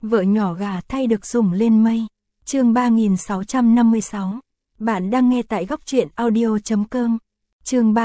Vợ nhỏ gà thay được sủng lên mây. Chương 3656. Bạn đang nghe tại góc truyện audio.com. Chương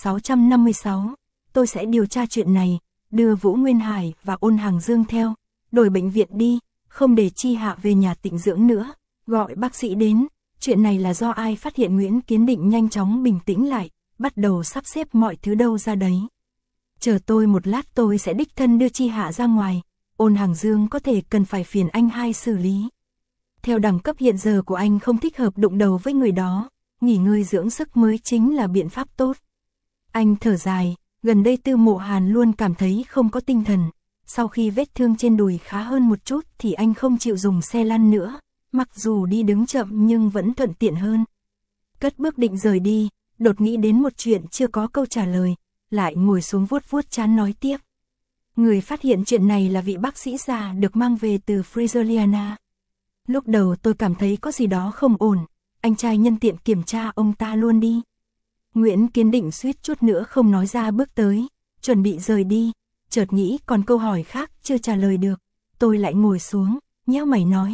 3656. Tôi sẽ điều tra chuyện này, đưa Vũ Nguyên Hải và Ôn Hàng Dương theo, đổi bệnh viện đi, không để Chi Hạ về nhà tịnh dưỡng nữa, gọi bác sĩ đến. Chuyện này là do ai phát hiện? Nguyễn Kiến Định nhanh chóng bình tĩnh lại, bắt đầu sắp xếp mọi thứ đâu ra đấy. Chờ tôi một lát, tôi sẽ đích thân đưa Chi Hạ ra ngoài. Ôn Hàng Dương có thể cần phải phiền anh hai xử lý. Theo đẳng cấp hiện giờ của anh không thích hợp đụng đầu với người đó, nghỉ ngơi dưỡng sức mới chính là biện pháp tốt. Anh thở dài, gần đây Tư Mộ Hàn luôn cảm thấy không có tinh thần. Sau khi vết thương trên đùi khá hơn một chút thì anh không chịu dùng xe lăn nữa, mặc dù đi đứng chậm nhưng vẫn thuận tiện hơn. Cất bước định rời đi, đột nghĩ đến một chuyện chưa có câu trả lời, lại ngồi xuống vuốt vuốt trán nói tiếp. Người phát hiện chuyện này là vị bác sĩ già được mang về từ Frigiliana. Lúc đầu tôi cảm thấy có gì đó không ổn, anh trai nhân tiện kiểm tra ông ta luôn đi. Nguyễn Kiến Định suýt chút nữa không nói ra bước tới, chuẩn bị rời đi, chợt nghĩ còn câu hỏi khác chưa trả lời được. Tôi lại ngồi xuống, nhếch mày nói.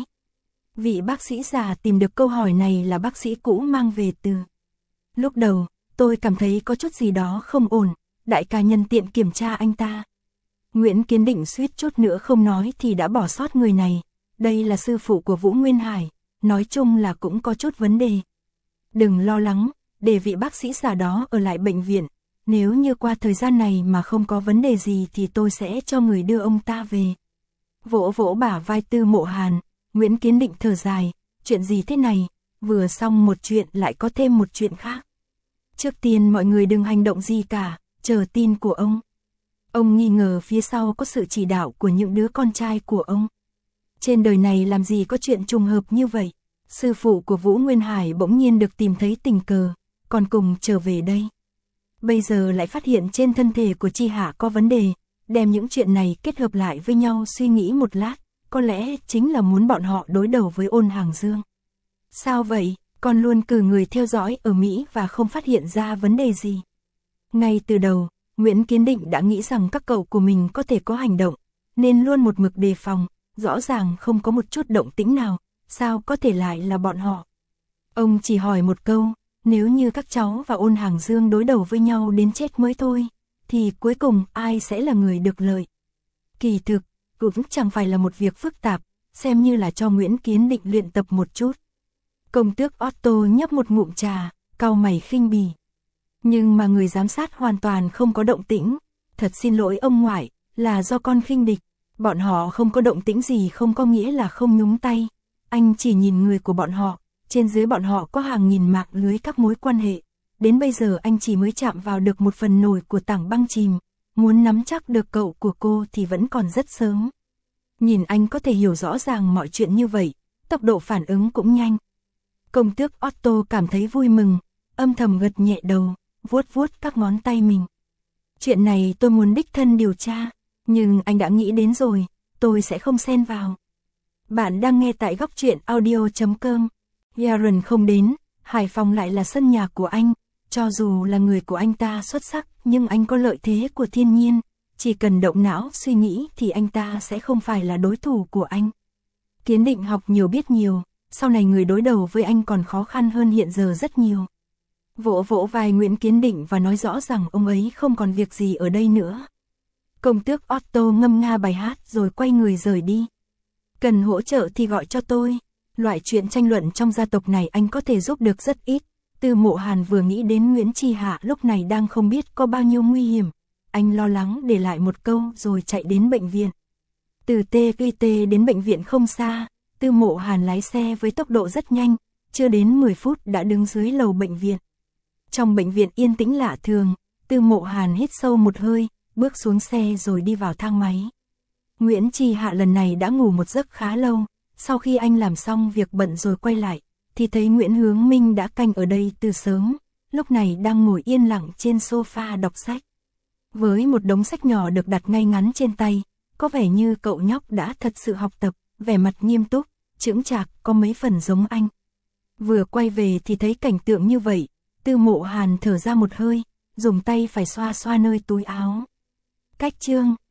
Vị bác sĩ già tìm được câu hỏi này là bác sĩ cũ mang về từ. Lúc đầu, tôi cảm thấy có chút gì đó không ổn, đại ca nhân tiện kiểm tra anh ta. Nguyễn Kiến Định suýt chút nữa không nói thì đã bỏ sót người này. Đây là sư phụ của Vũ Nguyên Hải, nói chung là cũng có chút vấn đề. Đừng lo lắng, để vị bác sĩ già đó ở lại bệnh viện. Nếu như qua thời gian này mà không có vấn đề gì thì tôi sẽ cho người đưa ông ta về. Vỗ vỗ bả vai Tư Mộ Hàn, Nguyễn Kiến Định thở dài, chuyện gì thế này, vừa xong một chuyện lại có thêm một chuyện khác. Trước tiên mọi người đừng hành động gì cả, chờ tin của ông. Ông nghi ngờ phía sau có sự chỉ đạo của những đứa con trai của ông. Trên đời này làm gì có chuyện trùng hợp như vậy. Sư phụ của Vũ Nguyên Hải bỗng nhiên được tìm thấy tình cờ, còn cùng trở về đây. Bây giờ lại phát hiện trên thân thể của Chi Hạ có vấn đề, đem những chuyện này kết hợp lại với nhau suy nghĩ một lát, có lẽ chính là muốn bọn họ đối đầu với Ôn Hàng Dương. Sao vậy, con luôn cử người theo dõi ở Mỹ và không phát hiện ra vấn đề gì? Ngay từ đầu, Nguyễn Kiến Định đã nghĩ rằng các cậu của mình có thể có hành động, nên luôn một mực đề phòng, rõ ràng không có một chút động tĩnh nào, sao có thể lại là bọn họ? Ông chỉ hỏi một câu, nếu như các cháu và Ôn Hàng Dương đối đầu với nhau đến chết mới thôi, thì cuối cùng ai sẽ là người được lợi? Kỳ thực, cũng chẳng phải là một việc phức tạp, xem như là cho Nguyễn Kiến Định luyện tập một chút. Công tước Otto nhấp một ngụm trà, cau mày khinh bỉ. Nhưng mà người giám sát hoàn toàn không có động tĩnh. Thật xin lỗi ông ngoại, là do con khinh địch. Bọn họ không có động tĩnh gì không có nghĩa là không nhúng tay. Anh chỉ nhìn người của bọn họ, trên dưới bọn họ có hàng nghìn mạng lưới các mối quan hệ. Đến bây giờ anh chỉ mới chạm vào được một phần nổi của tảng băng chìm. Muốn nắm chắc được cậu của cô thì vẫn còn rất sớm. Nhìn anh có thể hiểu rõ ràng mọi chuyện như vậy, tốc độ phản ứng cũng nhanh. Công tước Otto cảm thấy vui mừng, âm thầm gật nhẹ đầu, vuốt vuốt các ngón tay mình. Chuyện này tôi muốn đích thân điều tra, nhưng anh đã nghĩ đến rồi, tôi sẽ không xen vào. Bạn đang nghe tại góc truyện audio.com. Yaron không đến, Hải Phòng lại là sân nhà của anh, cho dù là người của anh ta xuất sắc, nhưng anh có lợi thế của thiên nhiên, chỉ cần động não suy nghĩ thì anh ta sẽ không phải là đối thủ của anh. Kiến Định học nhiều biết nhiều, sau này người đối đầu với anh còn khó khăn hơn hiện giờ rất nhiều. Vỗ vỗ vai Nguyễn Kiến Định và nói rõ rằng ông ấy không còn việc gì ở đây nữa. Công tước Otto ngâm nga bài hát rồi quay người rời đi. Cần hỗ trợ thì gọi cho tôi. Loại chuyện tranh luận trong gia tộc này anh có thể giúp được rất ít. Tư Mộ Hàn vừa nghĩ đến Nguyễn Chi Hạ lúc này đang không biết có bao nhiêu nguy hiểm. Anh lo lắng để lại một câu rồi chạy đến bệnh viện. Từ TQT đến bệnh viện không xa, Tư Mộ Hàn lái xe với tốc độ rất nhanh, chưa đến 10 phút đã đứng dưới lầu bệnh viện. Trong bệnh viện yên tĩnh lạ thường, Tư Mộ Hàn hít sâu một hơi, bước xuống xe rồi đi vào thang máy. Nguyễn Chi Hạ lần này đã ngủ một giấc khá lâu, sau khi anh làm xong việc bận rồi quay lại, thì thấy Nguyễn Hướng Minh đã canh ở đây từ sớm, lúc này đang ngồi yên lặng trên sofa đọc sách. Với một đống sách nhỏ được đặt ngay ngắn trên tay, có vẻ như cậu nhóc đã thật sự học tập, vẻ mặt nghiêm túc, chững chạc, có mấy phần giống anh. Vừa quay về thì thấy cảnh tượng như vậy, Tư Mộ Hàn thở ra một hơi, dùng tay phải xoa xoa nơi túi áo. Cách chương